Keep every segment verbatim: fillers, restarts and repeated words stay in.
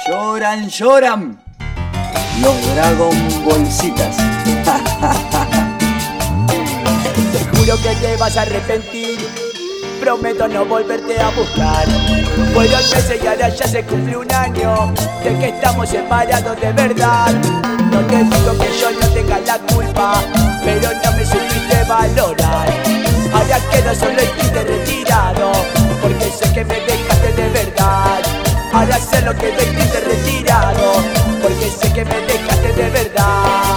Lloran, lloran los Dragon Ballcitas. Te juro que te vas a arrepentir, prometo no volverte a buscar. Fueron meses y ahora ya se cumple un año de que estamos separados de verdad. No te digo que yo no tenga la culpa, pero no me supiste valorar. Ahora quedo solo y triste retirado, porque sé que me dejaste de verdad. Ahora sé lo que estoy triste retirado, porque sé que me dejaste de verdad.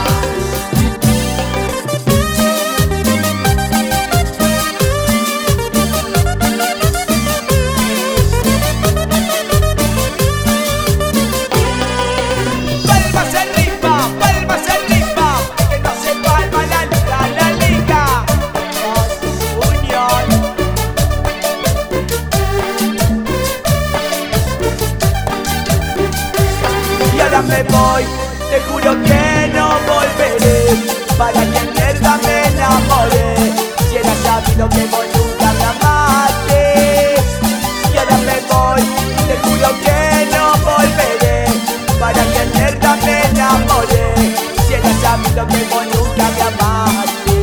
Me voy, te juro que no volveré. ¿Para qué mierda me enamoré? Si era sabido que vos nunca me amaste. Y ahora me voy, te juro que no volveré. ¿Para qué mierda me enamoré? Si era sabido que vos nunca me amaste.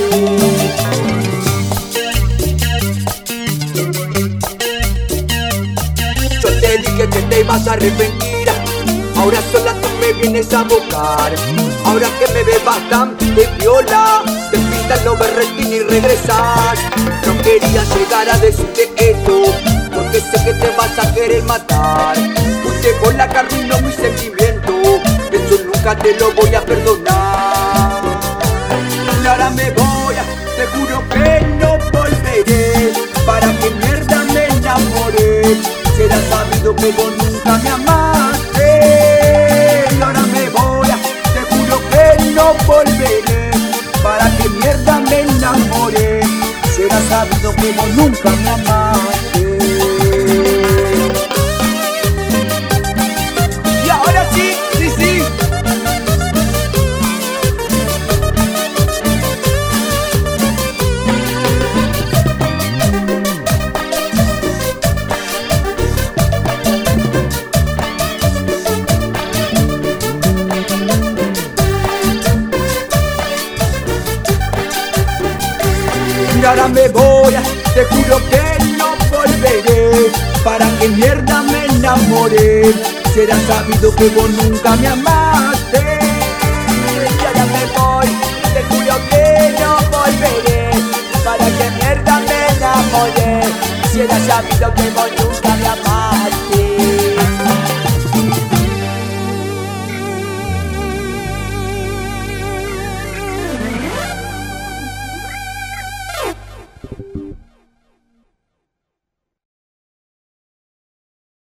Yo te dije que te ibas a arrepentir, ahora sola tú me vienes a buscar. Ahora que me ves bastante viola, te pintas los berretines y regresas. No quería llegar a decirte esto, porque sé que te vas a querer matar. Fuiste por la que arruinó mi sentimiento, eso nunca te lo voy a perdonar. Y ahora me voy, te juro que no volveré. ¿Para qué mierda me enamoré? Será sabido que vos nunca me amaste. Y ahora me voy, te juro que no volveré. ¿Para qué mierda me enamoré? Será sabido que vos nunca me amaste. Y ahora sí, sí, sí. Y ahora me voy, te juro que no volveré. ¿Para qué mierda me enamoré? Será sabido que vos nunca me amaste. Y ahora me voy, te juro que no volveré. ¿Para qué mierda me enamoré? Será sabido que vos nunca me amaste.